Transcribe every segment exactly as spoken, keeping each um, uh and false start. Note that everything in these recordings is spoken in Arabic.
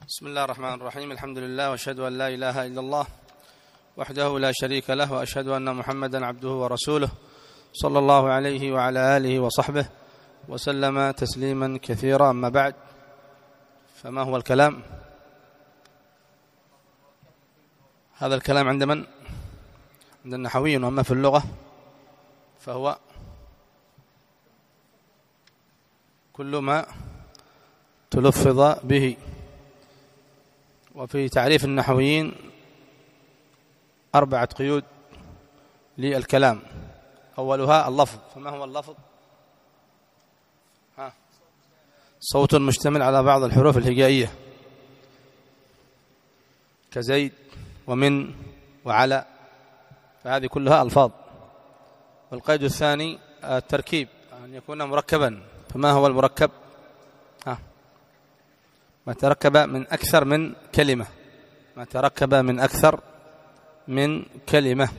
بسم الله الرحمن الرحيم. الحمد لله وأشهد أن لا إله إلا الله وحده لا شريك له، وأشهد أن محمدا عبده ورسوله صلى الله عليه وعلى آله وصحبه وسلم تسليما كثيرا. أما بعد، فما هو الكلام؟ هذا الكلام عند من؟ عند النحويين. وأما في اللغة فهو كل ما تلفظ به. وفي تعريف النحويين أربعة قيود للكلام. أولها اللفظ. فما هو اللفظ؟ ها. صوت مشتمل على بعض الحروف الهجائية كزيد ومن وعلى، فهذه كلها ألفاظ. والقيد الثاني التركيب، أن يكون مركبا. فما هو المركب؟ ها. ما تركب من أكثر من كلمة. ما تركب من أكثر من كلمة.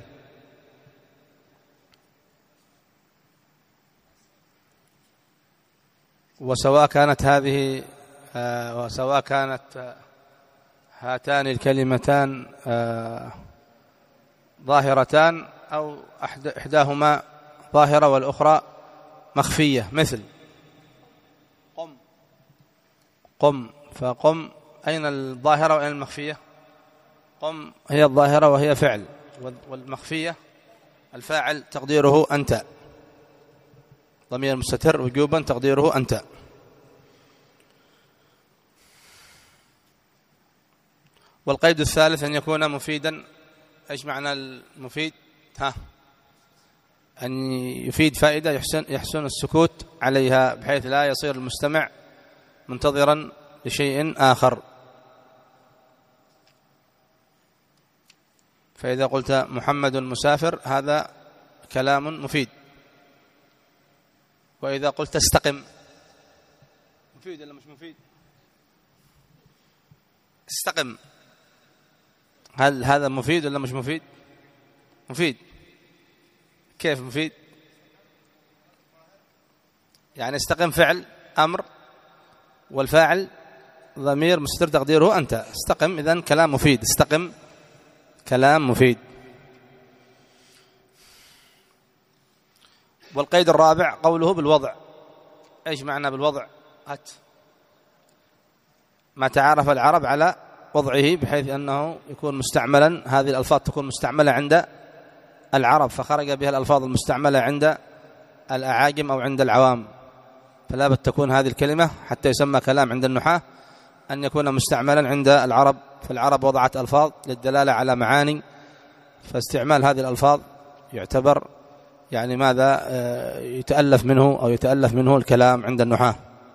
وسواء كانت هذه آه وسواء كانت آه هاتان الكلمتان آه ظاهرتان أو إحداهما ظاهرة والأخرى مخفية. مثل قم. قم. فقم أين الظاهرة وأين المخفية؟ قم هي الظاهرة وهي فعل، والمخفية الفاعل تقديره أنت، ضمير مستتر وجوبا تقديره أنت. والقيد الثالث أن يكون مفيدا. إيش معنى المفيد؟ ها. أن يفيد فائدة يحسن, يحسن السكوت عليها، بحيث لا يصير المستمع منتظرا لشيء آخر. فإذا قلت محمد مسافر هذا كلام مفيد. وإذا قلت استقم، مفيد ولا مش مفيد؟ استقم، هل هذا مفيد ولا مش مفيد؟ مفيد. كيف مفيد؟ يعني استقم فعل أمر، والفاعل ضمير مستتر تقديره أنت. استقم، إذن كلام مفيد. استقم كلام مفيد. والقيد الرابع قوله بالوضع. إيش معنى بالوضع؟ هات. ما تعارف العرب على وضعه، بحيث أنه يكون مستعملا. هذه الألفاظ تكون مستعملة عند العرب، فخرج بها الألفاظ المستعملة عند الأعاجم أو عند العوام. فلا بد تكون هذه الكلمة حتى يسمى كلام عند النحاة أن يكون مستعملا عند العرب. فالعرب وضعت ألفاظ للدلالة على معاني، فاستعمال هذه الألفاظ يعتبر يعني ماذا يتألف منه أو يتألف منه الكلام عند النحاة.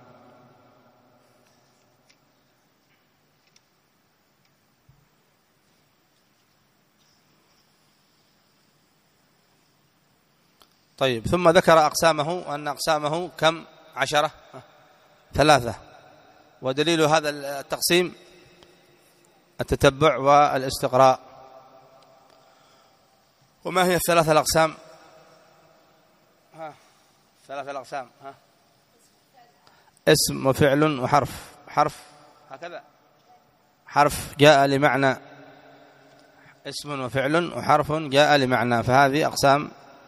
طيب، ثم ذكر أقسامه، أن أقسامه كم؟ عشرة، ثلاثة. ودليل هذا التقسيم التتبع والاستقراء. وما هي الثلاثة الأقسام؟ ها. ثلاثة الأقسام. ها. اسم وفعل وحرف. حرف هكذا، حرف جاء لمعنى، اسم وفعل وحرف جاء لمعنى. فهذه أقسام،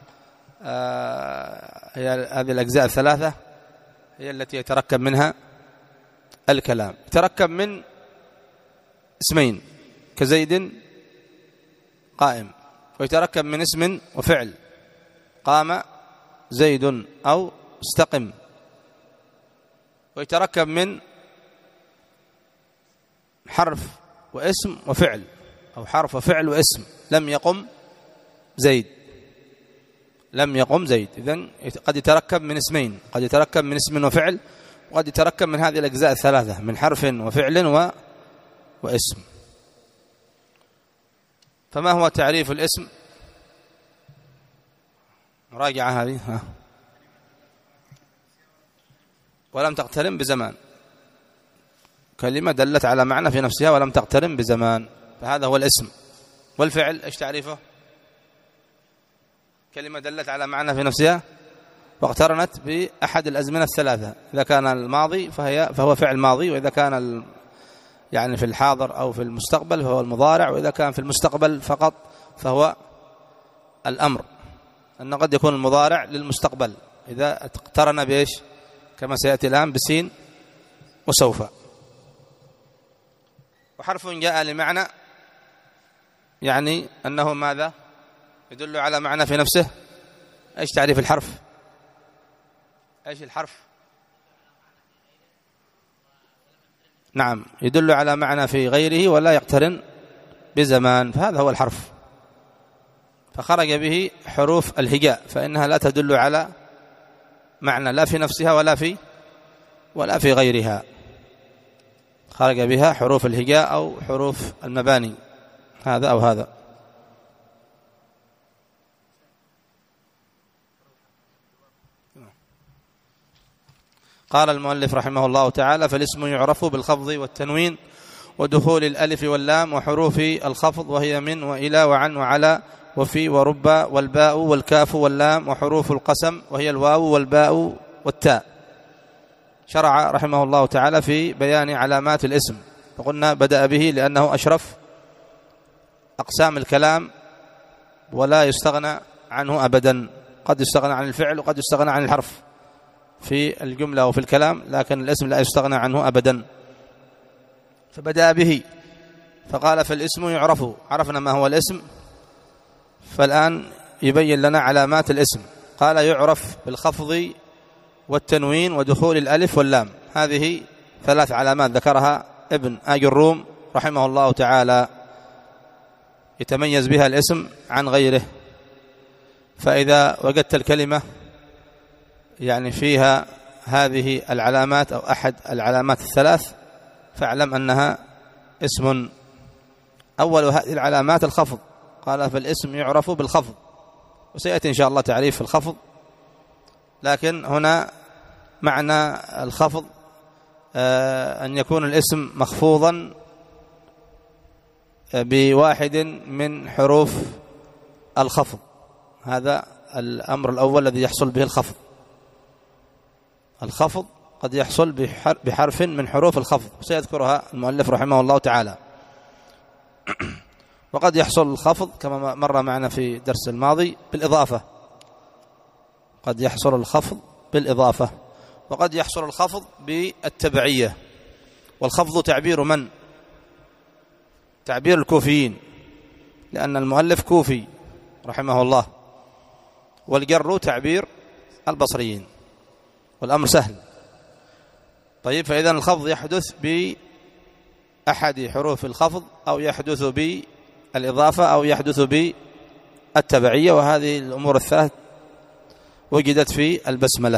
آه هي هذه الأجزاء الثلاثة هي التي يتركب منها الكلام. يتركب من اسمين كزيد قائم، ويتركب من اسم وفعل قام زيد أو استقم، ويتركب من حرف واسم وفعل، أو حرف وفعل واسم لم يقم زيد. لم يقم زيد. إذن قد يتركب من اسمين، قد يتركب من اسم وفعل، وقد يتركب من هذه الأجزاء الثلاثة، من حرف وفعل و... واسم. فما هو تعريف الاسم؟ مراجعة هذه. ها. ولم تقترن بزمان، كلمة دلت على معنى في نفسها ولم تقترن بزمان، فهذا هو الاسم. والفعل ايش تعريفه؟ كلمة دلت على معنى في نفسها واقترنت بأحد الأزمنة الثلاثة. إذا كان الماضي فهي فهو فعل ماضي، وإذا كان يعني في الحاضر أو في المستقبل فهو المضارع، وإذا كان في المستقبل فقط فهو الأمر، أنه قد يكون المضارع للمستقبل إذا اقترن بإيش كما سيأتي الآن بسين وسوف. وحرف جاء لمعنى يعني أنه ماذا يدل على معنى في نفسه. إيش تعريف الحرف؟ إيش الحرف؟ نعم، يدل على معنى في غيره ولا يقترن بزمان، فهذا هو الحرف. فخرج به حروف الهجاء، فإنها لا تدل على معنى لا في نفسها ولا في ولا في غيرها. خرج بها حروف الهجاء أو حروف المباني، هذا أو هذا. قال المؤلف رحمه الله تعالى: فالاسم يعرف بالخفض والتنوين ودخول الألف واللام وحروف الخفض، وهي من وإلى وعن وعلى وفي ورب والباء والكاف واللام، وحروف القسم وهي الواو والباء والتاء. شرع رحمه الله تعالى في بيان علامات الاسم، فقلنا بدأ به لأنه أشرف أقسام الكلام ولا يستغنى عنه أبدا. قد يستغنى عن الفعل وقد يستغنى عن الحرف في الجملة وفي الكلام، لكن الاسم لا يستغنى عنه أبدا. فبدأ به فقال: فالاسم يعرف. عرفنا ما هو الاسم، فالآن يبين لنا علامات الاسم. قال: يعرف بالخفض والتنوين ودخول الألف واللام. هذه ثلاث علامات ذكرها ابن آج الروم رحمه الله تعالى يتميز بها الاسم عن غيره. فإذا وجدت الكلمة يعني فيها هذه العلامات أو أحد العلامات الثلاث فاعلم أنها اسم. أول هذه العلامات الخفض. قال: فالاسم يعرف بالخفض، وسيأتي إن شاء الله تعريف الخفض، لكن هنا معنى الخفض أن يكون الاسم مخفوضا بواحد من حروف الخفض. هذا الأمر الأول الذي يحصل به الخفض. الخفض قد يحصل بحرف من حروف الخفض، سيذكرها المؤلف رحمه الله تعالى. وقد يحصل الخفض كما مر معنا في الدرس الماضي بالإضافة، قد يحصل الخفض بالإضافة، وقد يحصل الخفض بالتبعية. والخفض تعبير من؟ تعبير الكوفيين، لأن المؤلف كوفي رحمه الله. والجر تعبير البصريين، والأمر سهل. طيب، فإذا الخفض يحدث بأحد حروف الخفض، أو يحدث بالإضافة، أو يحدث بالتبعية، وهذه الأمور الثلاث وجدت في البسملة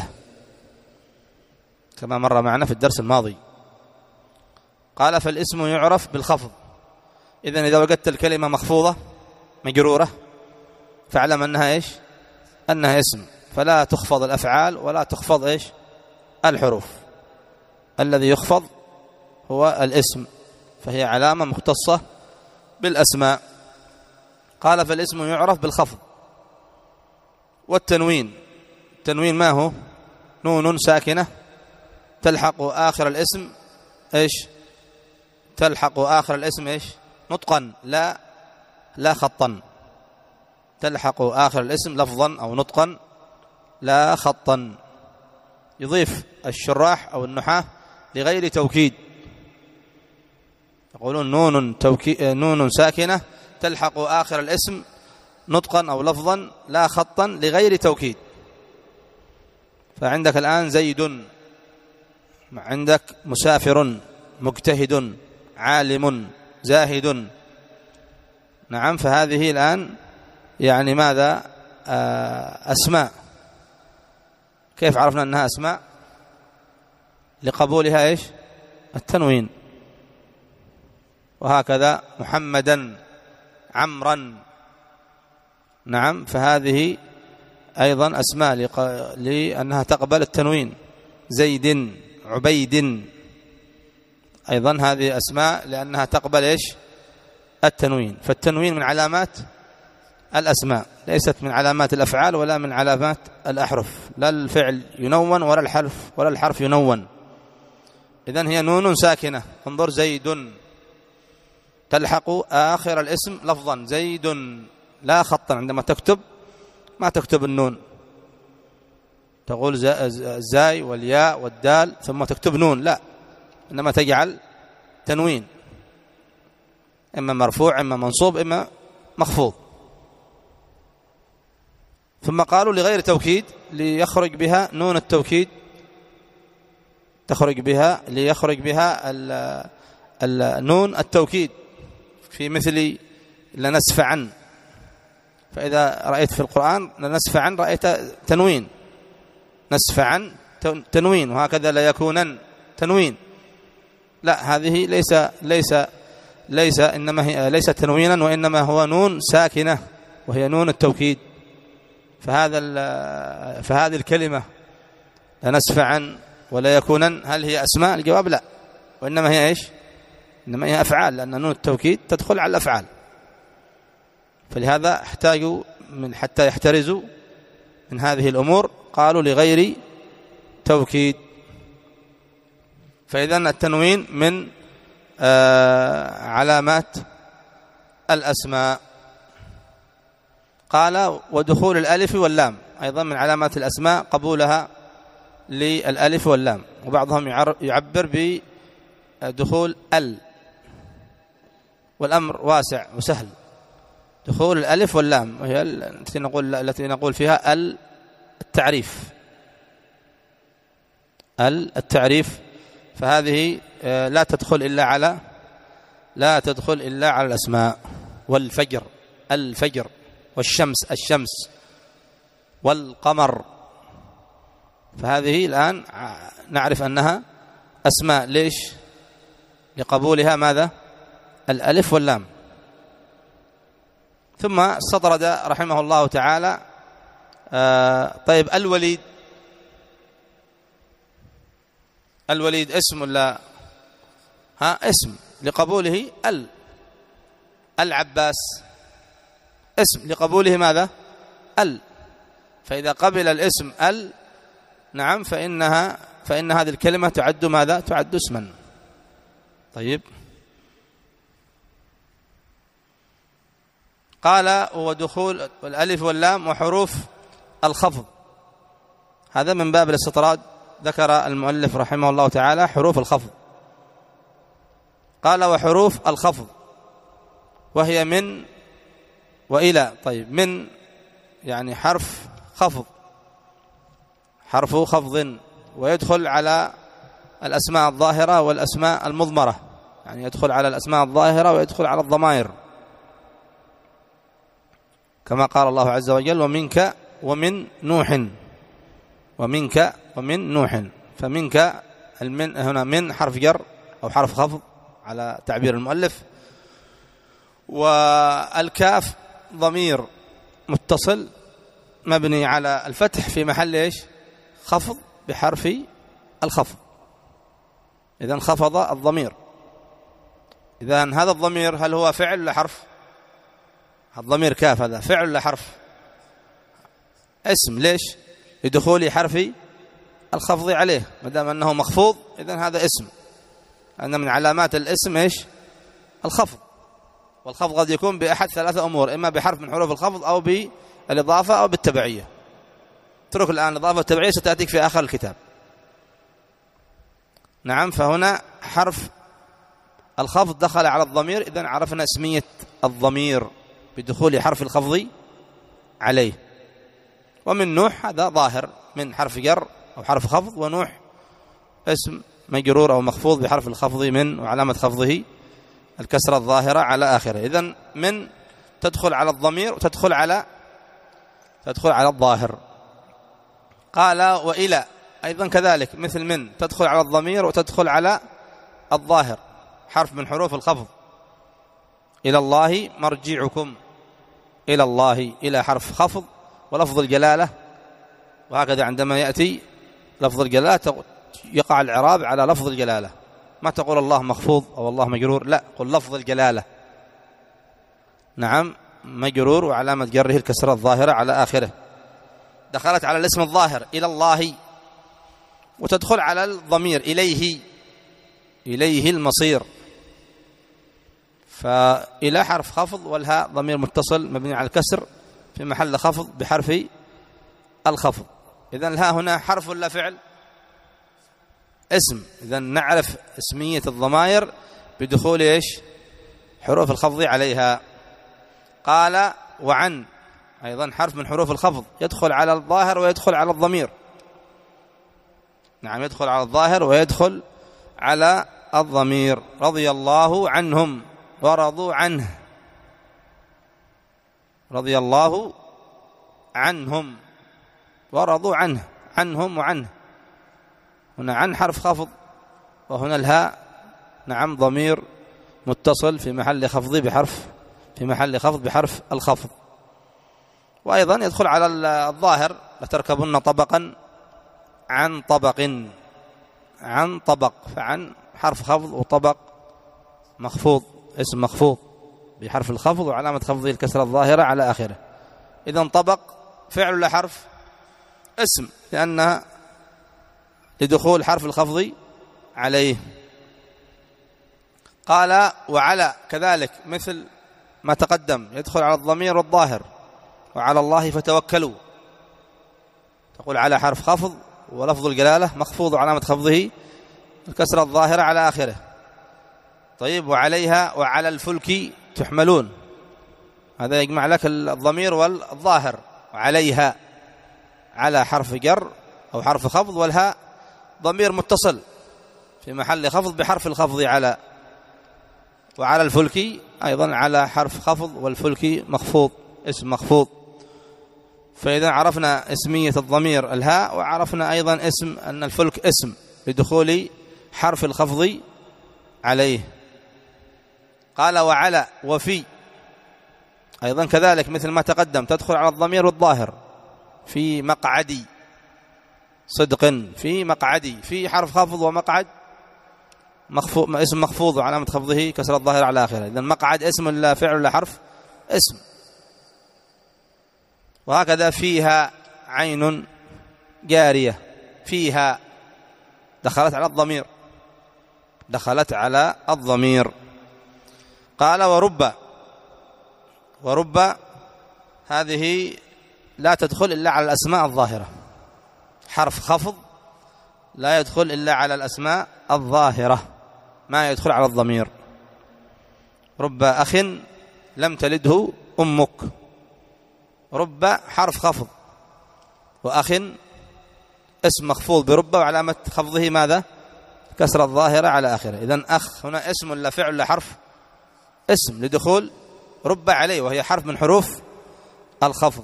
كما مر معنا في الدرس الماضي. قال: فالاسم يعرف بالخفض. إذن إذا وجدت الكلمة مخفوضة مجرورة فاعلم أنها إيش؟ أنها اسم، فلا تخفض الأفعال ولا تخفض إيش؟ الحروف. الذي يخفض هو الاسم، فهي علامة مختصة بالأسماء. قال: فالاسم يعرف بالخفض والتنوين. التنوين ما هو؟ نون ساكنة تلحق آخر الاسم إيش؟ تلحق آخر الاسم إيش؟ نطقا لا لا خطا. تلحق آخر الاسم لفظا أو نطقا لا خطا. يضيف الشراح أو النحاة لغير توكيد، يقولون نون, توكي... نون ساكنة تلحق آخر الاسم نطقا أو لفظا لا خطا لغير توكيد. فعندك الآن زيد، عندك مسافر، مجتهد، عالم، زاهد. نعم، فهذه الآن يعني ماذا؟ أسماء. كيف عرفنا أنها أسماء؟ لقبولها إيش؟ التنوين. وهكذا محمدا، عمرا. نعم، فهذه أيضا أسماء لأنها تقبل التنوين. زيد، عبيد، أيضا هذه أسماء لأنها تقبل إيش؟ التنوين. فالتنوين من علامات الأسماء، ليست من علامات الأفعال ولا من علامات الأحرف. لا الفعل ينون ولا الحرف ولا الحرف ينون. إذن هي نون ساكنة. انظر: زيد، تلحق آخر الاسم لفظا، زيد لا خطا، عندما تكتب ما تكتب النون، تقول الزاي والياء والدال ثم تكتب نون، لا، إنما تجعل تنوين، إما مرفوع إما منصوب إما مخفوض. ثم قالوا لغير توكيد ليخرج بها نون التوكيد، تخرج بها ليخرج بها النون التوكيد في مثل لنسفعن، فإذا رأيت في القرآن لنسفعن رأيت تنوين، نسفعن تنوين، وهكذا لا يكونن تنوين، لا، هذه ليس ليس ليس إنما هي ليست تنوينا، وإنما هو نون ساكنة وهي نون التوكيد. فهذا فهذه الكلمة لنسفعن ولا يكونن هل هي أسماء؟ الجواب لا، وإنما هي إيش؟ إنما هي أفعال، لأن نون التوكيد تدخل على الأفعال، فلهذا احتاجوا من حتى يحترزوا من هذه الأمور قالوا لغير توكيد. فإذا التنوين من آه علامات الأسماء. قال ودخول الألف واللام أيضا من علامات الأسماء، قبولها للألف واللام، وبعضهم يعبر بدخول ال، والأمر واسع وسهل، دخول الألف واللام، وهي التي نقول التي نقول فيها ال التعريف، ال التعريف، فهذه لا تدخل إلا على لا تدخل إلا على الأسماء. والفجر الفجر، والشمس الشمس، والقمر، فهذه الآن نعرف أنها أسماء، ليش؟ لقبولها ماذا؟ الألف واللام. ثم استطرد رحمه الله تعالى آه طيب الوليد، الوليد اسم ولا ها؟ اسم لقبوله ال. العباس اسم لقبوله ماذا؟ ال. فإذا قبل الاسم ال نعم فإنها فإن هذه الكلمة تعد ماذا؟ تعد اسما. طيب قال ودخول الألف واللام وحروف الخفض، هذا من باب الاستطراد، ذكر المؤلف رحمه الله تعالى حروف الخفض. قال وحروف الخفض وهي من وإلى. طيب من يعني حرف خفض، حرف خفض، ويدخل على الأسماء الظاهرة والأسماء المضمرة، يعني يدخل على الأسماء الظاهرة ويدخل على الضمائر، كما قال الله عز وجل ومنك ومن نوح، ومنك ومن نوح. فمنك المن هنا من حرف جر أو حرف خفض على تعبير المؤلف، والكاف ضمير متصل مبني على الفتح في محل إيش؟ خفض بحرف الخفض. إذن خفض الضمير. إذن هذا الضمير هل هو فعل ولا حرف؟ الضمير كاف هذا فعل ولا حرف؟ اسم. ليش؟ لدخول حرف الخفض عليه، ما دام أنه مخفوض إذن هذا اسم، أن من علامات الاسم إيش؟ الخفض. والخفض قد يكون بأحد ثلاثة أمور، إما بحرف من حروف الخفض أو بالإضافة أو بالتبعية. اترك الآن الإضافة والتبعية ستأتيك في آخر الكتاب. نعم، فهنا حرف الخفض دخل على الضمير، إذن عرفنا اسمية الضمير بدخول حرف الخفض عليه. ومن نوح هذا ظاهر من حرف جر أو حرف خفض، ونوح اسم مجرور أو مخفوض بحرف الخفض من، وعلامة خفضه الكسرة الظاهرة على آخره. إذن من تدخل على الضمير وتدخل على تدخل على الظاهر. قال وإلى أيضا كذلك مثل من، تدخل على الضمير وتدخل على الظاهر، حرف من حروف الخفض. إلى الله مرجعكم، إلى الله، إلى حرف خفض ولفظ الجلالة، وهكذا عندما يأتي لفظ الجلالة يقع الإعراب على لفظ الجلالة، ما تقول الله مخفوض أو الله مجرور، لا، قل لفظ الجلالة. نعم، مجرور وعلامة جره الكسرة الظاهرة على آخره. دخلت على الاسم الظاهر إلى الله، وتدخل على الضمير إليه، إليه المصير. فإلى حرف خفض، والهاء ضمير متصل مبني على الكسر في محل خفض بحرف الخفض. إذن الهاء هنا حرف ولا فعل؟ اسم. إذن نعرف اسمية الضمائر بدخول إيش؟ حروف الخفض عليها. قال وعن أيضا حرف من حروف الخفض، يدخل على الظاهر ويدخل على الضمير. نعم، يدخل على الظاهر ويدخل على الضمير. رضي الله عنهم ورضوا عنه. رضي الله عنهم ورضوا عنه، عنهم وعنه. هنا عن حرف خفض، وهنا الهاء نعم ضمير متصل في محل خفض بحرف في محل خفض بحرف الخفض. وأيضا يدخل على الظاهر، لتركبن طبقا عن طبق، عن طبق، فعن حرف خفض وطبق مخفوض، اسم مخفوض بحرف الخفض وعلامة خفضه الكسرة الظاهرة على آخره. إذن طبق فعل ولا حرف؟ اسم، لأنها لدخول حرف الخفض عليه. قال وعلى كذلك مثل ما تقدم، يدخل على الضمير والظاهر. وعلى الله فتوكلوا، تقول على حرف خفض ولفظ الجلالة مخفوض وعلامة خفضه الكسرة الظاهرة على آخره. طيب وعليها وعلى الفلك تحملون، هذا يجمع لك الضمير والظاهر. وعليها على حرف جر أو حرف خفض، والهاء ضمير متصل في محل خفض بحرف الخفض على. وعلى الفلك أيضا على حرف خفض والفلك مخفوض، اسم مخفوض. فإذا عرفنا اسمية الضمير الهاء، وعرفنا أيضا اسم أن الفلك اسم لدخول حرف الخفض عليه. قال وعلى وفي أيضا كذلك مثل ما تقدم، تدخل على الضمير والظاهر. في مقعدي صدق، في مقعدي، في حرف خفض ومقعد مخفوض، اسم مخفوض وعلامة خفضه كسر الظاهر على آخره. إذن مقعد اسم لا فعل لا حرف، اسم. وهكذا فيها عين جارية، فيها دخلت على الضمير، دخلت على الضمير. قال ورب، ورب هذه لا تدخل إلا على الأسماء الظاهرة، حرف خفض لا يدخل إلا على الأسماء الظاهرة، ما يدخل على الضمير. رب أخ لم تلده أمك، رب حرف خفض، وأخ اسم مخفوض برب وعلامة خفضه ماذا؟ كسر الظاهرة على آخره. إذن أخ هنا اسم لا فعل لا حرف، اسم لدخول رب عليه، وهي حرف من حروف الخفض.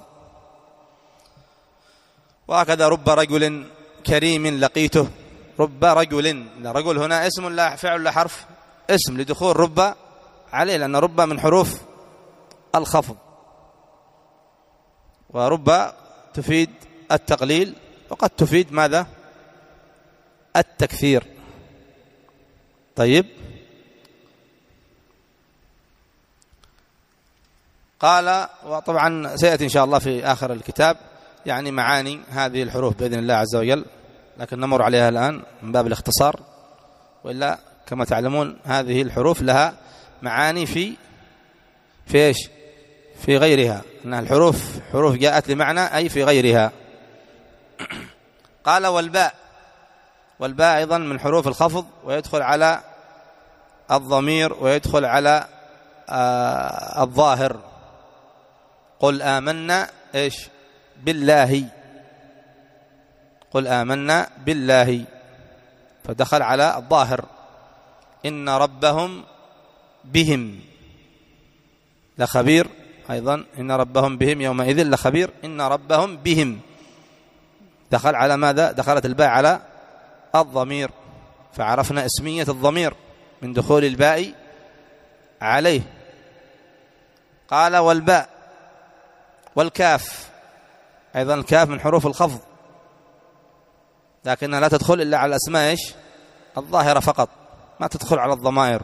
وهكذا رب رجل كريم لقيته، رب رجل، رجل هنا اسم لا فعل لا حرف، اسم لدخول رب عليه، لأن رب من حروف الخفض. ورب تفيد التقليل، وقد تفيد ماذا؟ التكثير. طيب قال، وطبعا سيأتي إن شاء الله في آخر الكتاب يعني معاني هذه الحروف بإذن الله عز وجل، لكن نمر عليها الآن من باب الاختصار، وإلا كما تعلمون هذه الحروف لها معاني في في إيش؟ في غيرها، أنها الحروف حروف جاءت لمعنى أي في غيرها. قال والباء، والباء أيضا من حروف الخفض، ويدخل على الضمير ويدخل على آه الظاهر. قل آمنا إيش؟ بالله، قل آمنا بالله، فدخل على الظاهر. إن ربهم بهم لخبير، أيضا إن ربهم بهم يومئذ لخبير، إن ربهم بهم دخل على ماذا؟ دخلت الباء على الضمير، فعرفنا اسمية الضمير من دخول الباء عليه. قال والباء والكاف، أيضا الكاف من حروف الخفض، لكنها لا تدخل إلا على الأسماء إيش؟ الظاهرة فقط، ما تدخل على الضمائر،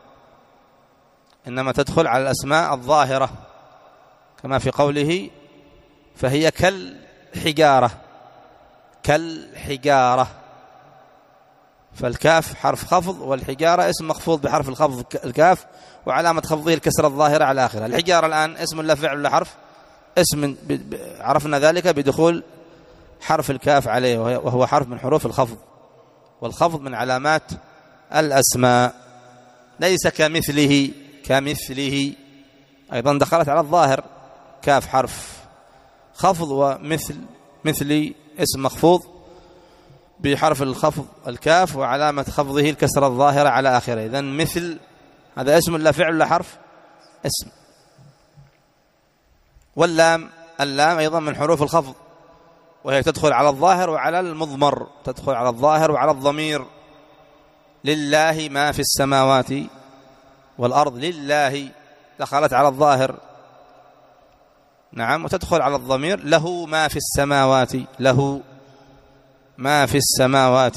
إنما تدخل على الأسماء الظاهرة، كما في قوله فهي كالحجارة، كالحجارة، فالكاف حرف خفض، والحجارة اسم مخفوض بحرف الخفض الكاف، وعلامة خفضه الكسرة الظاهرة على آخرها. الحجارة الآن اسم لا فعل ولا حرف؟ اسم، عرفنا ذلك بدخول حرف الكاف عليه، وهو حرف من حروف الخفض، والخفض من علامات الأسماء. ليس كمثله، كمثله أيضا دخلت على الظاهر، كاف حرف خفض، ومثل مثلي اسم مخفوض بحرف الخفض الكاف، وعلامة خفضه الكسرة الظاهرة على آخره. إذن مثل هذا اسم لا فعل ولا حرف؟ اسم. واللام، اللام أيضا من حروف الخفض، وهي تدخل على الظاهر وعلى المضمر، تدخل على الظاهر وعلى الضمير. لله ما في السماوات والأرض، لله دخلت على الظاهر، نعم، وتدخل على الضمير. له ما في السماوات، له ما في السماوات.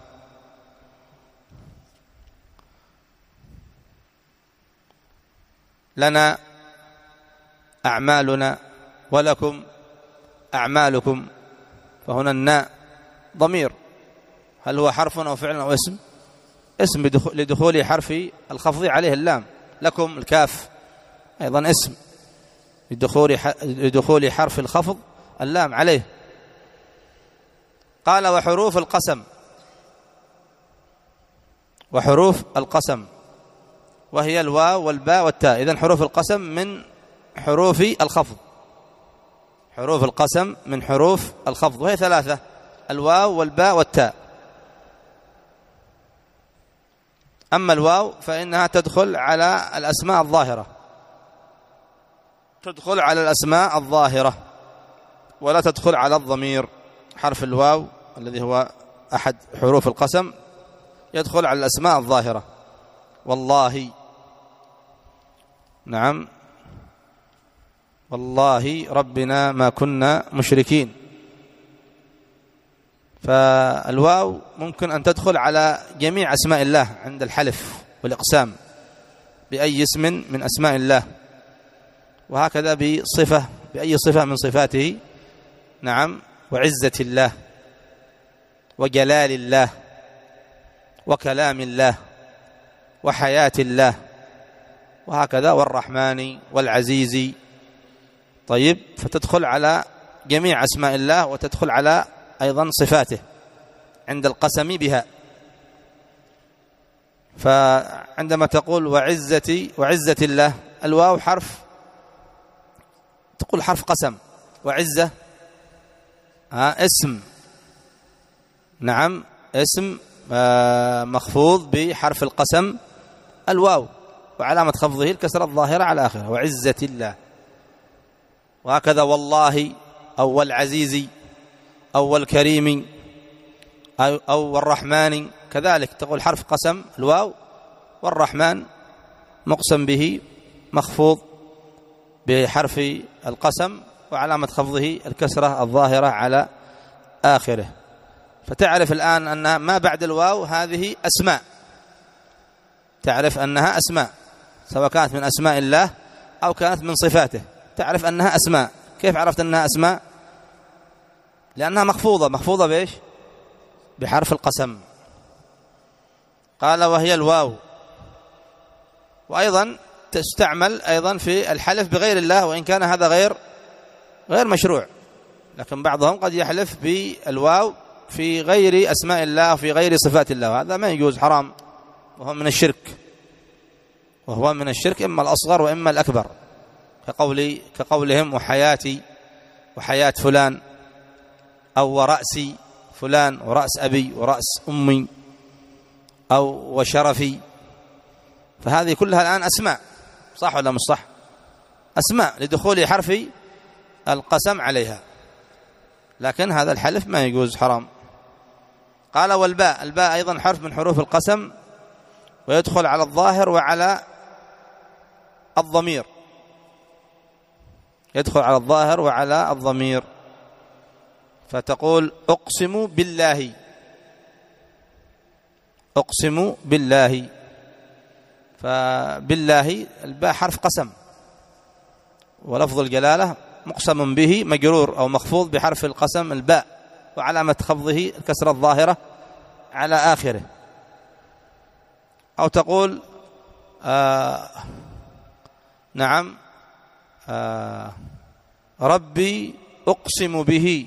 لنا أعمالنا ولكم أعمالكم، فهنا الناء ضمير، هل هو حرف أو فعل أو اسم؟ اسم لدخول حرف الخفض عليه اللام. لكم الكاف أيضا اسم لدخول لدخول حرف الخفض اللام عليه. قال وحروف القسم، وحروف القسم وهي الواو والباء والتاء. إذن حروف القسم من حروف الخفض، حروف القسم من حروف الخفض، وهي ثلاثة: الواو والباء والتاء. أما الواو فإنها تدخل على الأسماء الظاهرة، تدخل على الأسماء الظاهرة ولا تدخل على الضمير. حرف الواو الذي هو أحد حروف القسم يدخل على الأسماء الظاهرة. والله، نعم، والله ربنا ما كنا مشركين. فالواو ممكن أن تدخل على جميع أسماء الله عند الحلف والإقسام بأي اسم من أسماء الله، وهكذا بصفة، بأي صفة من صفاته، نعم، وعزة الله وجلال الله وكلام الله وحياة الله، وهكذا والرحمن والعزيز. طيب، فتدخل على جميع أسماء الله، وتدخل على أيضا صفاته عند القسم بها. فعندما تقول وعزتي وعزة الله، الواو حرف، تقول حرف قسم، وعزة ها اسم، نعم، اسم مخفوض بحرف القسم الواو، وعلامة خفضه الكسرة الظاهرة على آخره، وعزة الله. وهكذا والله أو والعزيز أو والكريم أو والرحمن، كذلك تقول حرف قسم الواو، والرحمن مقسم به مخفوض بحرف القسم، وعلامة خفضه الكسرة الظاهرة على آخره. فتعرف الآن أن ما بعد الواو هذه أسماء، تعرف أنها أسماء، سواء كانت من أسماء الله أو كانت من صفاته، تعرف أنها أسماء. كيف عرفت أنها أسماء؟ لأنها مخفوضة، مخفوضة بإيش؟ بحرف القسم. قال وهي الواو. وأيضا تستعمل أيضا في الحلف بغير الله، وإن كان هذا غير غير مشروع، لكن بعضهم قد يحلف بالواو في غير أسماء الله وفي غير صفات الله، وهذا ما يجوز، حرام، وهو من الشرك، وهو من الشرك إما الأصغر وإما الأكبر، كقولي كقولهم وحياتي وحياة فلان، أو ورأسي فلان ورأس أبي ورأس أمي، أو وشرفي. فهذه كلها الآن أسماء، صح ولا مش صح؟ أسماء لدخول حرف القسم عليها، لكن هذا الحلف ما يجوز، حرام. قال والباء، الباء أيضا حرف من حروف القسم، ويدخل على الظاهر وعلى الضمير، يدخل على الظاهر وعلى الضمير. فتقول أقسم بالله، أقسم بالله. فبالله الباء حرف قسم، ولفظ الجلالة مقسم به مجرور أو مخفوض بحرف القسم الباء، وعلامة خفضه الكسرة الظاهرة على آخره. أو تقول آه نعم آه ربي أقسم به،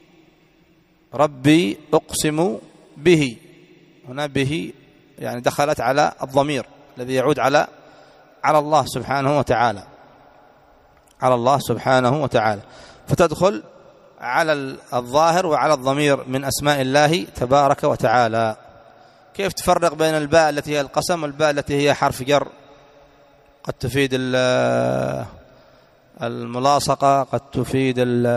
ربي أقسم به، هنا به يعني دخلت على الضمير الذي يعود على على الله سبحانه وتعالى، على الله سبحانه وتعالى، فتدخل على الظاهر وعلى الضمير من أسماء الله تبارك وتعالى. كيف تفرق بين الباء التي هي القسم والباء التي هي حرف جر؟ قد تفيد الملاصقة، قد تفيد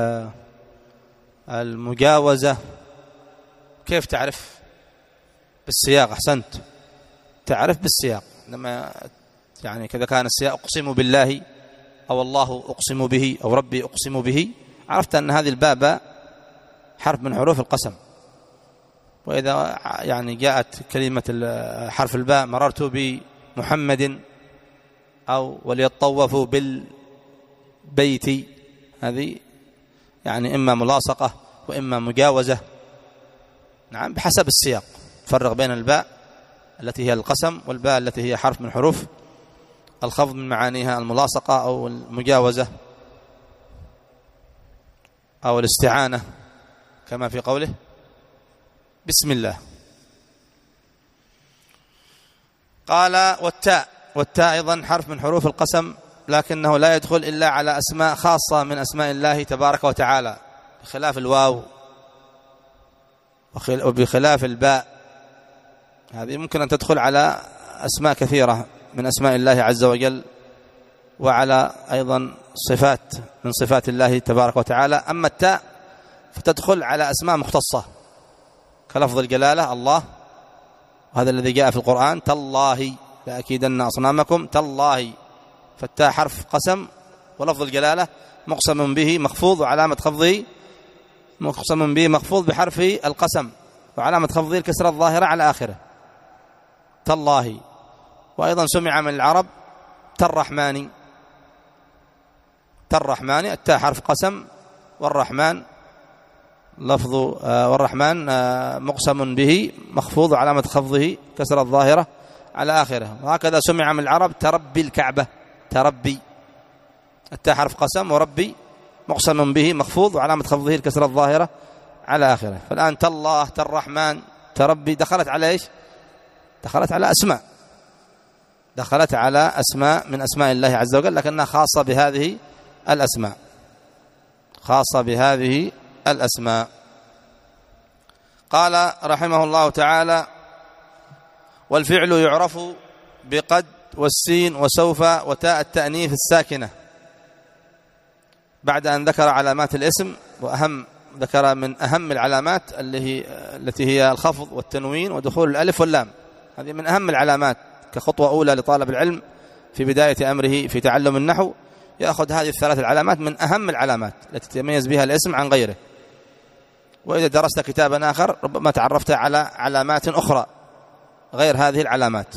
المجاوزة. كيف تعرف؟ بالسياق. أحسنت، تعرف بالسياق. لما يعني كذا كان السياق أقسم بالله أو الله أقسم به أو ربي أقسم به، عرفت أن هذه الباء حرف من حروف القسم. وإذا يعني جاءت كلمة حرف الباء مررت بمحمد أو وليطوفوا بالبيت، هذه يعني إما ملاصقة وإما مجاوزة. نعم، بحسب السياق فرق بين الباء التي هي القسم والباء التي هي حرف من حروف الخفض من معانيها الملاصقة أو المجاوزة أو الاستعانة، كما في قوله بسم الله. قال والتاء، والتاء أيضا حرف من حروف القسم، لكنه لا يدخل إلا على أسماء خاصة من أسماء الله تبارك وتعالى، بخلاف الواو وبخلاف الباء. هذه ممكن أن تدخل على أسماء كثيرة من أسماء الله عز وجل، وعلى أيضا صفات من صفات الله تبارك وتعالى. أما التاء فتدخل على أسماء مختصة كلفظ الجلالة الله، وهذا الذي جاء في القرآن تالله لأكيدن أصنامكم تالله، فالتاء حرف قسم، ولفظ الجلالة مقسم به مخفوض، وعلامة خفضه مقسم به مخفوض بحرف القسم، وعلامة خفضه الكسرة الظاهرة على آخره تالله. وأيضا سمع من العرب تالرحمن، تالرحمن، التاء حرف قسم، والرحمن لفظ والرحمن مقسم به مخفوض، وعلامة خفضه كسرة الظاهرة على آخره. وهكذا سمع من العرب تربي الكعبة، تربي، التاء حرف قسم، وربي مقسم به مخفوض، وعلامة خفضه الكسرة الظاهرة على آخره. فالآن تالله تالرحمن تربي دخلت على إيش؟ دخلت على أسماء، دخلت على أسماء من أسماء الله عز وجل، لكنها خاصة بهذه الأسماء، خاصة بهذه الأسماء. قال رحمه الله تعالى والفعل يعرف بقد والسين وسوف وتاء التأنيث الساكنة، بعد أن ذكر علامات الاسم، وأهم ذكر من أهم العلامات اللي هي التي هي الخفض والتنوين ودخول الألف واللام. هذه من أهم العلامات كخطوة أولى لطالب العلم في بداية أمره في تعلم النحو، يأخذ هذه الثلاث العلامات من أهم العلامات التي تتميز بها الاسم عن غيره. وإذا درست كتابا آخر ربما تعرفت على علامات أخرى غير هذه العلامات.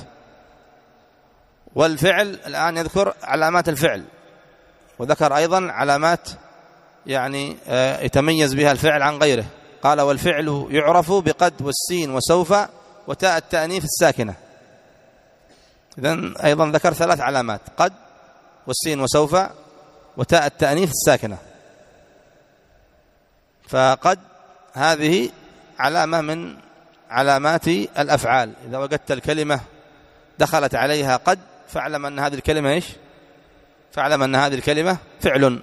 والفعل الآن يذكر علامات الفعل، وذكر أيضا علامات يعني يتميز بها الفعل عن غيره. قال والفعل يعرف بقد والسين وسوف وتاء التأنيث الساكنة. إذن أيضا ذكر ثلاث علامات: قد والسين وسوف وتاء التأنيث الساكنة. فقد هذه علامة من علامات الأفعال، إذا وجدت الكلمة دخلت عليها قد فاعلم أن هذه الكلمة إيش؟ فاعلم أن هذه الكلمة فعل.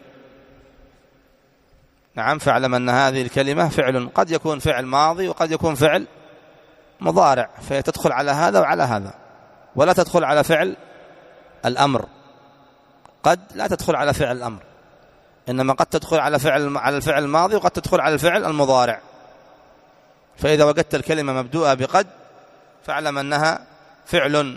نعم، فاعلم أن هذه الكلمة فعل، قد يكون فعل ماضي وقد يكون فعل مضارع، فتدخل على هذا وعلى هذا، ولا تدخل على فعل الأمر. قد لا تدخل على فعل الأمر، إنما قد تدخل على فعل على الفعل الماضي، وقد تدخل على الفعل المضارع. فإذا وجدت الكلمة مبدوءة بقد فاعلم أنها فعل.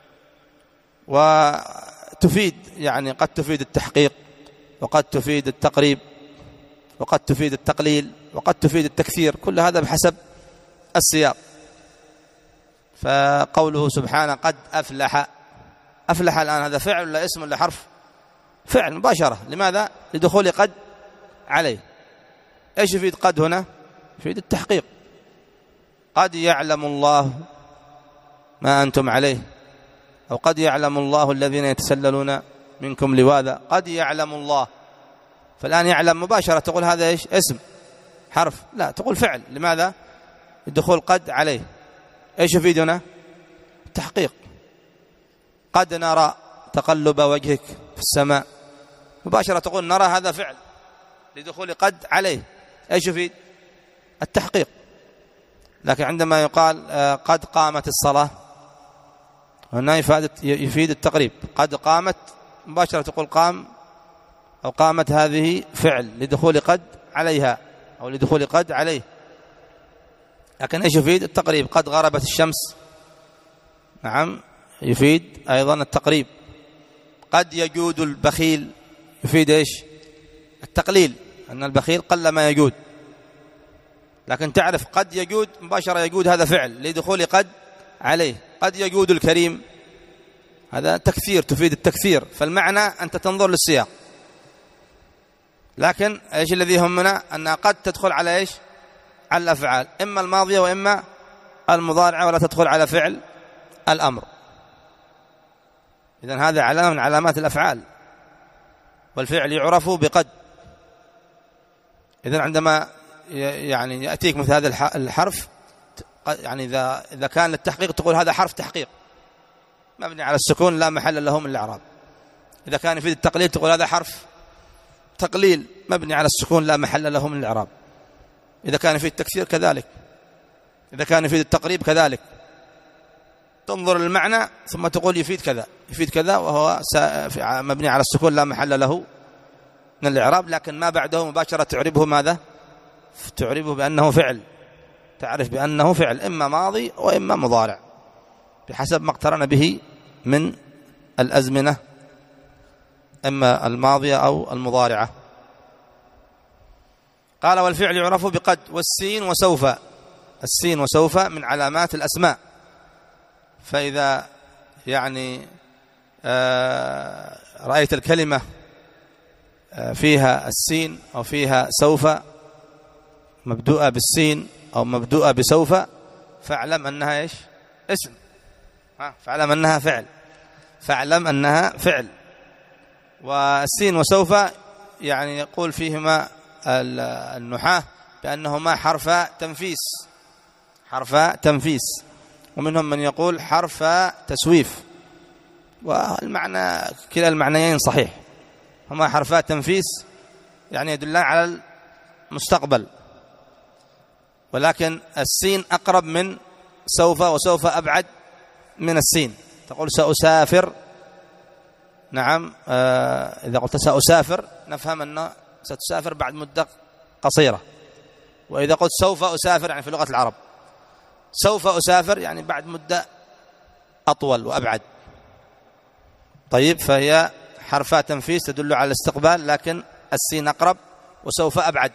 وتفيد يعني قد تفيد التحقيق، وقد تفيد التقريب، وقد تفيد التقليل، وقد تفيد التكثير، كل هذا بحسب السياق. فقوله سبحانه قد أفلح، أفلح الآن هذا فعل ولا اسم ولا حرف؟ فعل مباشرة. لماذا؟ لدخول قد عليه. ايش يفيد قد هنا؟ يفيد التحقيق. قد يعلم الله ما أنتم عليه، أو قد يعلم الله الذين يتسللون منكم لواذا، قد يعلم الله. فالآن يعلم مباشرة تقول هذا إيش؟ اسم حرف؟ لا، تقول فعل. لماذا؟ الدخول قد عليه. إيش يفيدنا؟ التحقيق. قد نرى تقلب وجهك في السماء، مباشرة تقول نرى، هذا فعل لدخول قد عليه. إيش يفيد؟ التحقيق. لكن عندما يقال قد قامت الصلاة، هنا يفيد التقريب. قد قامت، مباشرة تقول قام أو قامت، هذه فعل لدخول قد عليها أو لدخول قد عليه. لكن إيش يفيد؟ التقريب. قد غربت الشمس، نعم، يفيد أيضا التقريب. قد يجود البخيل، يفيد إيش؟ التقليل، أن البخيل قل ما يجود. لكن تعرف قد يجود، مباشرة يجود هذا فعل لدخول قد عليه. قد يجود الكريم، هذا تكثير، تفيد التكثير. فالمعنى أنت تنظر للسياق. لكن إيش الذي يهمنا؟ أنها قد تدخل على إيش؟ على الأفعال، إما الماضية وإما المضارعة، ولا تدخل على فعل الأمر. إذن هذا علامة من علامات الأفعال، والفعل يعرف بقد. إذن عندما يعني يأتيك مثل هذا الحرف، يعني إذا إذا كان للتحقيق تقول هذا حرف تحقيق مبني على السكون لا محل له من الإعراب. إذا كان يفيد التقليل تقول هذا حرف تقليل مبني على السكون لا محل له من الإعراب. إذا كان يفيد التكثير كذلك، إذا كان يفيد التقريب كذلك. تنظر للمعنى ثم تقول يفيد كذا، يفيد كذا، وهو مبني على السكون لا محل له من الإعراب. لكن ما بعده مباشرة تعربه ماذا؟ تعربه بأنه فعل، تعرف بأنه فعل، إما ماضي وإما مضارع، بحسب ما اقترن به من الأزمنة، إما الماضية أو المضارعة. قال والفعل يعرف بقد والسين وسوف. السين وسوف من علامات الأسماء. فإذا يعني آه رأيت الكلمة آه فيها السين أو فيها سوف، مبدوءة بالسين أو مبدوءة بسوف، فاعلم أنها إيش؟ اسم. ها، فاعلم أنها فعل، فاعلم أنها فعل. والسين وسوف يعني يقول فيهما النحاة بأنهما حرف تنفيس، حرف تنفيس، ومنهم من يقول حرف تسويف. والمعنى كلا المعنيين صحيح، هما حرفات تنفيس يعني يدلان على المستقبل. ولكن السين أقرب من سوف، وسوف أبعد من السين. تقول سأسافر، نعم، آه إذا قلت سأسافر نفهم أنه ستسافر بعد مدة قصيرة. وإذا قلت سوف أسافر يعني في لغة العرب سوف أسافر يعني بعد مدة أطول وأبعد. طيب، فهي حرفات تنفيس تدل على الاستقبال، لكن السين أقرب وسوف أبعد.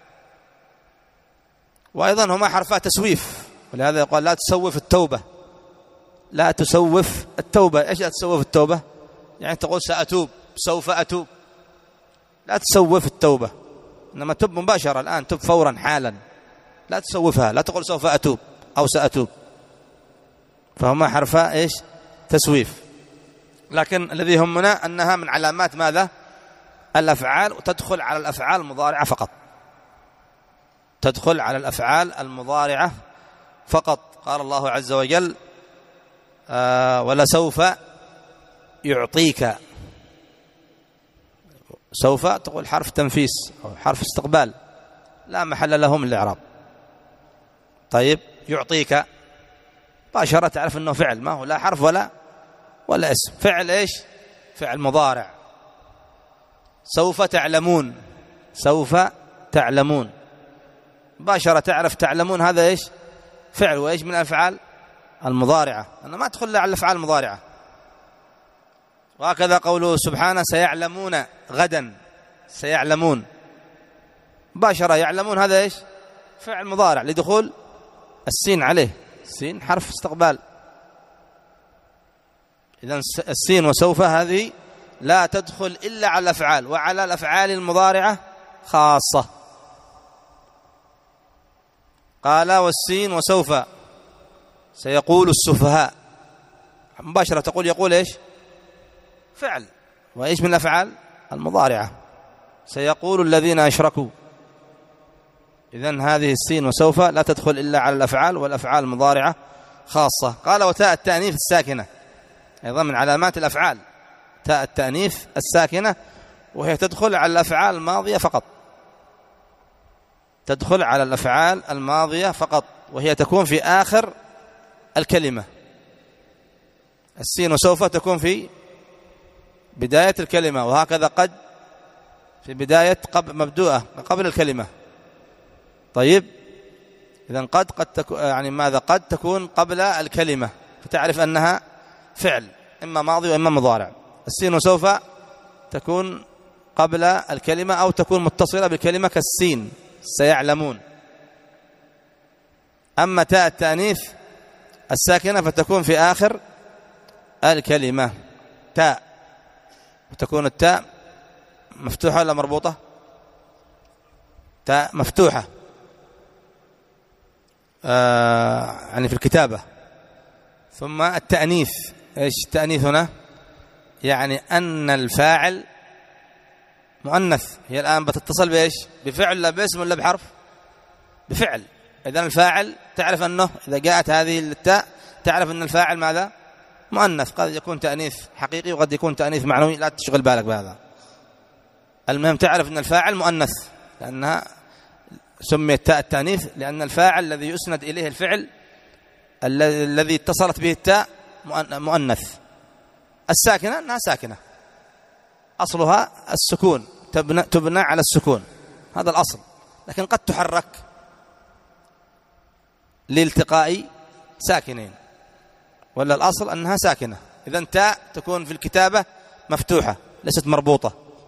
وأيضا هما حرفات تسويف، ولهذا يقول لا تسوف التوبة، لا تسوف التوبة. إيش لا تسوف التوبة؟ يعني تقول سأتوب، سوف أتوب. لا تسوف التوبة، إنما تب مباشرة الآن، تب فورا حالا، لا تسوفها، لا تقول سوف أتوب أو سأتوب. فهما حرفا إيش؟ تسويف. لكن الذي يهمنا أنها من علامات ماذا؟ الأفعال، وتدخل على الأفعال المضارعة فقط، تدخل على الأفعال المضارعة فقط. قال الله عز وجل آه ولسوف يعطيك. سوف تقول حرف تنفيس أو حرف استقبال لا محل له من الإعراب. طيب، يعطيك باشرة تعرف أنه فعل، ما هو لا حرف ولا ولا اسم، فعل إيش؟ فعل مضارع. سوف تعلمون، سوف تعلمون، باشرة تعرف تعلمون هذا إيش؟ فعل، وإيش من الأفعال المضارعة، أنه ما تدخل على الأفعال المضارعة. وهكذا قوله سبحانه سيعلمون غدا، سيعلمون باشرة يعلمون هذا إيش؟ فعل مضارع لدخول السين عليه، السين حرف استقبال. إذن السين وسوف هذه لا تدخل إلا على الأفعال، وعلى الأفعال المضارعة خاصة. قال والسين وسوف سيقول السفهاء، مباشرة تقول يقول إيش؟ فعل. وإيش من الأفعال؟ المضارعة. سيقول الذين أشركوا. إذن هذه السين وسوف لا تدخل إلا على الأفعال، والأفعال المضارعة خاصة. قال وتاء التأنيث الساكنة أيضا من علامات الأفعال، تاء التأنيث الساكنة، وهي تدخل على الأفعال الماضية فقط، تدخل على الأفعال الماضية فقط، وهي تكون في آخر الكلمة. السين وسوف تكون في بداية الكلمة، وهكذا قد في بداية قبل مبدوءة قبل الكلمة. طيب، إذن قد قد تكون يعني ماذا؟ قد تكون قبل الكلمة، فتعرف أنها فعل إما ماضي وإما مضارع. السين وسوف تكون قبل الكلمة أو تكون متصلة بالكلمة كالسين سيعلمون. أما تاء التأنيث الساكنة فتكون في آخر الكلمة تاء، وتكون التاء مفتوحة ولا مربوطة؟ تاء مفتوحة آه يعني في الكتابة. ثم التأنيث، إيش التأنيث هنا؟ يعني أن الفاعل مؤنث. هي الآن بتتصل بإيش؟ بفعل لا باسم ولا بحرف؟ بفعل. إذن الفاعل تعرف أنه إذا جاءت هذه التاء تعرف أن الفاعل ماذا؟ مؤنث. قد يكون تأنيث حقيقي وقد يكون تأنيث معنوي، لا تشغل بالك بهذا. المهم تعرف أن الفاعل مؤنث، لأنها سميت تاء التأنيث لأن الفاعل الذي يسند إليه الفعل الذي اتصلت به التاء مؤنث. الساكنة أنها ساكنة، أصلها السكون، تبنى, تبنى على السكون، هذا الأصل، لكن قد تحرك لالتقاء ساكنين، ولا الأصل أنها ساكنة. إذن تاء تكون في الكتابة مفتوحة ليست مربوطة،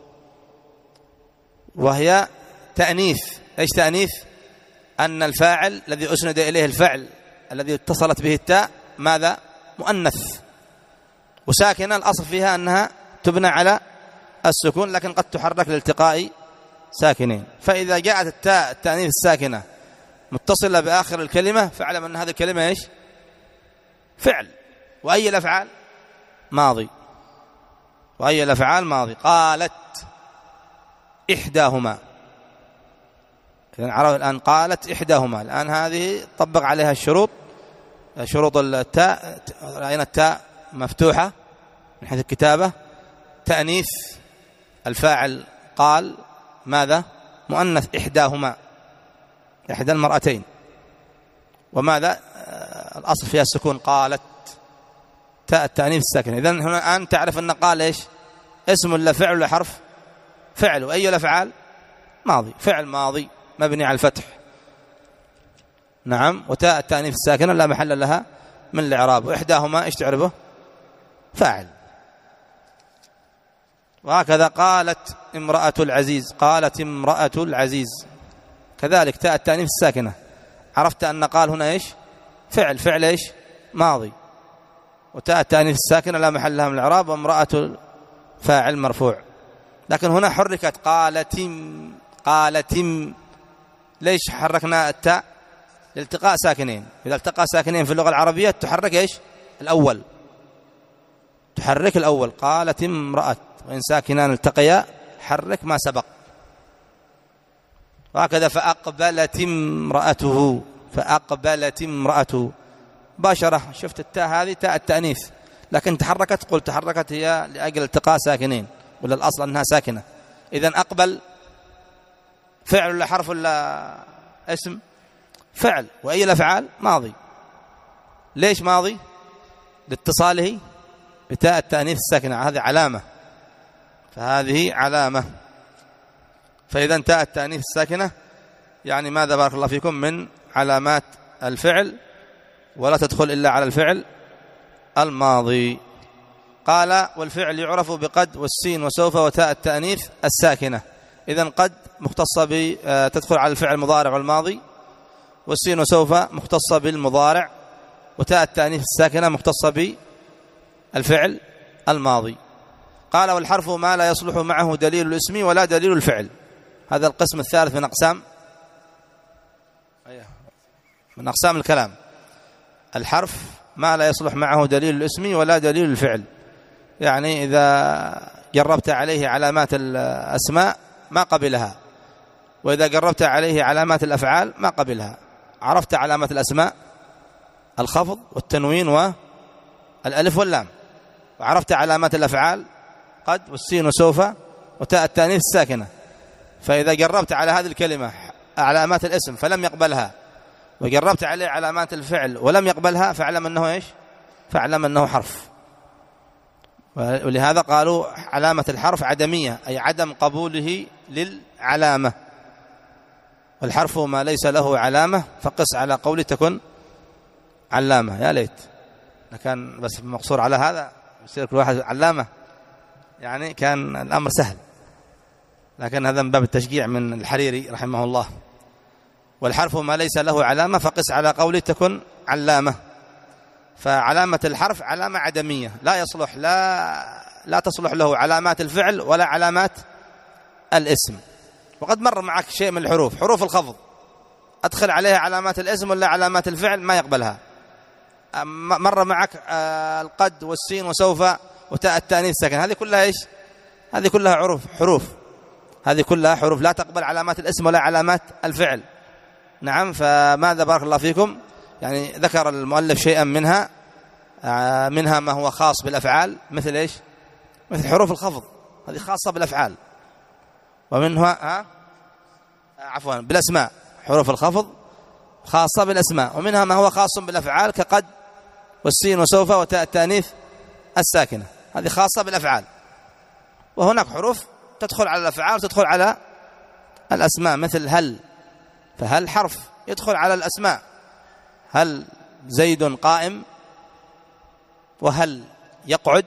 وهي تأنيث. إيش تأنيث؟ أن الفاعل الذي أسند إليه الفعل الذي اتصلت به التاء ماذا؟ مؤنث. وساكنة الأصل فيها أنها تبنى على السكون، لكن قد تحرك لالتقاء ساكنين. فإذا جاءت التاء التأنيث الساكنة متصلة بآخر الكلمة فاعلم أن هذه الكلمة إيش؟ فعل. وأي الأفعال؟ ماضي. وأي الأفعال؟ ماضي. قالت إحداهما. إذن عرف الآن قالت إحداهما، الآن هذه طبق عليها الشروط، شروط التاء. رأينا التاء مفتوحة من حيث الكتابة، تأنيث، الفاعل قال ماذا؟ مؤنث، إحداهما، إحدى المرأتين. وماذا؟ الأصل فيها السكون، قالت، تاء التأنيث الساكنة. إذن هنا الآن تعرف أن قال إيش؟ اسم ولا فعل ولا حرف؟ فعل. وأي الأفعال؟ ماضي، فعل ماضي مبني على الفتح. نعم. وتاء التأنيث الساكنة لا محل لها من الإعراب. وإحداهما إيش تعرفه؟ فاعل. وهكذا قالت امرأة العزيز، قالت امرأة العزيز، كذلك تاء التأنيث الساكنة. عرفت أن قال هنا إيش؟ فعل، فعل إيش؟ ماضي. وتاء التأنيث الساكنة لا محل لها من الإعراب، وامرأة فاعل مرفوع. لكن هنا حركت قالتم، قالتم. ليش حركنا التاء؟ لالتقاء ساكنين. إذا التقى ساكنين في اللغة العربية تحرك إيش؟ الأول، تحرك الأول. قالت امرأة، وإن ساكنان التقيا حرك ما سبق. وهكذا فأقبلت امرأته، فأقبلت امرأته باشرة. شفت التاء هذه تاء التأنيث، لكن تحركت، قل تحركت هي لأجل التقاء ساكنين، ولا الأصل أنها ساكنة. إذن أقبل فعل ولا حرف ولا اسم؟ فعل. وأي الأفعال؟ ماضي. ليش ماضي؟ لاتصاله بتاء التأنيث الساكنة، هذه علامة، فهذه علامة. فإذا تاء التأنيث الساكنة يعني ماذا بارك الله فيكم؟ من علامات الفعل، ولا تدخل إلا على الفعل الماضي. قال والفعل يعرف بقد والسين وسوف وتاء التأنيث الساكنة. إذن قد مختصة تدخل على الفعل المضارع والماضي، والسين وسوف مختصة بالمضارع، وتاء التأنيث الساكنة مختصة بالفعل الماضي. قال والحرف ما لا يصلح معه دليل الاسم ولا دليل الفعل. هذا القسم الثالث من أقسام من أقسام الكلام. الحرف ما لا يصلح معه دليل الاسم ولا دليل الفعل. يعني إذا جربت عليه علامات الأسماء ما قبلها، وإذا جربت عليه علامات الأفعال ما قبلها. عرفت علامات الأسماء الخفض والتنوين والألف واللام، وعرفت علامات الأفعال قد والسين وسوف وتاء التانيث الساكنة. فإذا جربت على هذه الكلمة علامات الاسم فلم يقبلها، وجربت عليه علامات الفعل ولم يقبلها، فاعلم أنه إيش؟ فاعلم أنه حرف. ولهذا قالوا علامة الحرف عدمية، أي عدم قبوله للعلامة. والحرف ما ليس له علامة فقس على قول تكن علامة. يا ليت كان بس مقصور على هذا يصير كل واحد علامة، يعني كان الأمر سهل، لكن هذا من باب التشجيع من الحريري رحمه الله. والحرف ما ليس له علامة فقس على قول تكن علامة. فعلامة الحرف علامة عدمية، لا يصلح لا لا تصلح له علامات الفعل ولا علامات الاسم. وقد مر معك شيء من الحروف، حروف الخفض أدخل عليها علامات الاسم ولا علامات الفعل ما يقبلها. مر معك القد والسين وسوف وتاء التانيث ساكن، هذه كلها إيش؟ هذه كلها حروف حروف هذه كلها حروف لا تقبل علامات الاسم ولا علامات الفعل. نعم. فماذا بارك الله فيكم؟ يعني ذكر المؤلف شيئا منها، منها ما هو خاص بالأفعال، مثل إيش؟ مثل حروف الخفض، هذه خاصة بالأفعال. ومنها ها عفوا بالأسماء، حروف الخفض خاصة بالأسماء. ومنها ما هو خاص بالأفعال كقد والسين وسوف وتاء التانيث الساكنة، هذه خاصة بالأفعال. وهناك حروف تدخل على الأفعال وتدخل على الأسماء، مثل هل، فهل حرف يدخل على الأسماء، هل زيد قائم، وهل يقعد،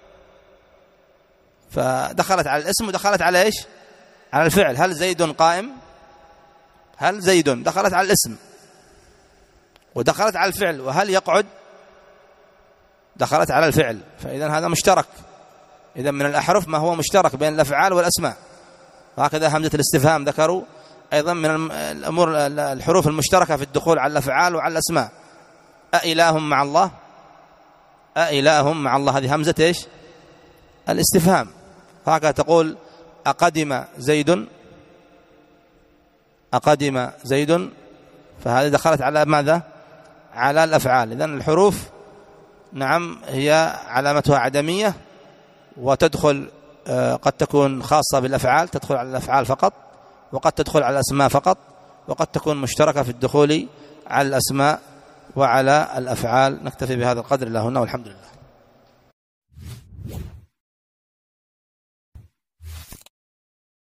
فدخلت على الاسم ودخلت على إيش؟ على الفعل. هل زيد قائم، هل زيد دخلت على الاسم ودخلت على الفعل، وهل يقعد دخلت على الفعل. فإذا هذا مشترك، إذا من الأحرف ما هو مشترك بين الأفعال والأسماء. وهكذا همزة الاستفهام ذكروا أيضا من الأمور الحروف المشتركة في الدخول على الأفعال وعلى الأسماء. أإله مع الله، أإله مع الله، هذه همزة إيش؟ الاستفهام. هكذا تقول أقدم زيد، أقدم زيد، فهذه دخلت على ماذا؟ على الأفعال. إذن الحروف نعم هي علامتها عدمية، وتدخل قد تكون خاصة بالأفعال، تدخل على الأفعال فقط، وقد تدخل على الأسماء فقط، وقد تكون مشتركة في الدخول على الأسماء وعلى الأفعال. نكتفي بهذا القدر، الله هنا والحمد لله.